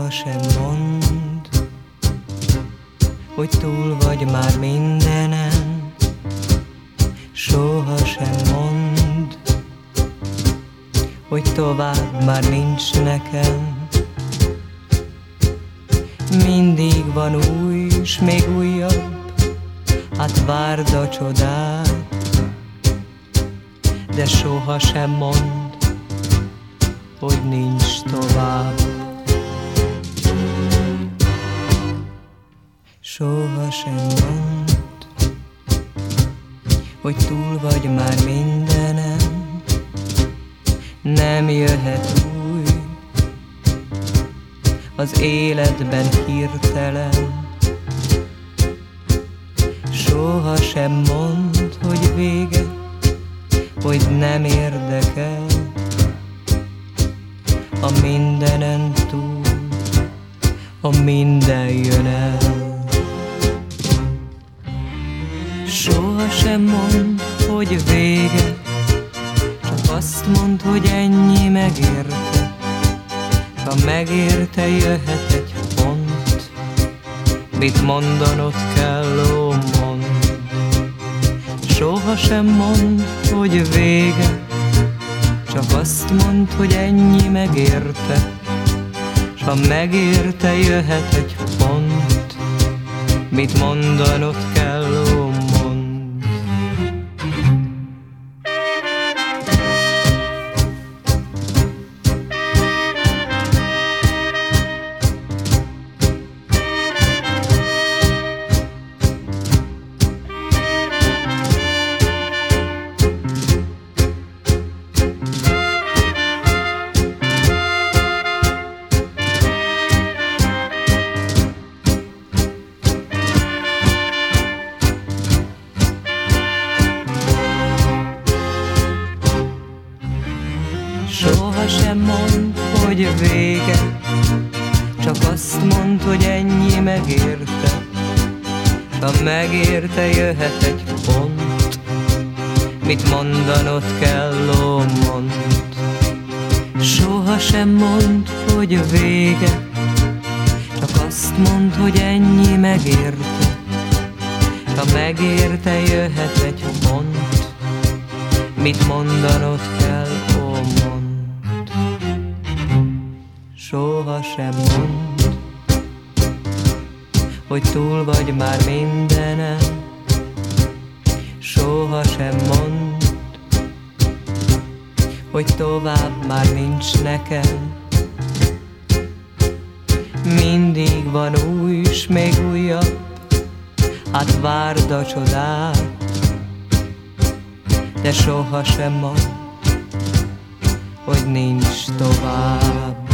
Sohasem mondd, hogy túl vagy már mindenen. Sohasem mondd, hogy tovább már nincs nekem. Mindig van új, s még újabb, hát várd a csodát. De sohasem mondd, hogy nincs tovább. Sohasem mondd, hogy túl vagy már mindenen. Nem jöhet új az életben hirtelen. Sohasem mondd, hogy vége, hogy nem érdekel. A mindenen túl, a minden jön el. Sohasem mondd, hogy vége, csak azt mondd, hogy ennyi megérte. Ha megérte, jöhet egy pont, mit mondanod kell, ó, mondd. Sohasem mondd, hogy vége, csak azt mondd, hogy ennyi megérte. S ha megérte, jöhet egy pont, mit mondanod kell, ó, mondd. Sohasem mondd, hogy vége, csak azt mondd, hogy ennyi megérte. Ha megérte, jöhet egy pont, mit mondanod kell, ó, mondd. Sohasem mondd, hogy vége, csak azt mondd, hogy ennyi megérte. Ha megérte, jöhet egy pont, mit mondanod kell, ó, mondd. Sohasem mondd, hogy túl vagy már mindenen. Sohasem mondd, hogy tovább már nincs nekem. Mindig van új, s még újabb, hát várd a csodát. De sohasem mondd, hogy nincs tovább.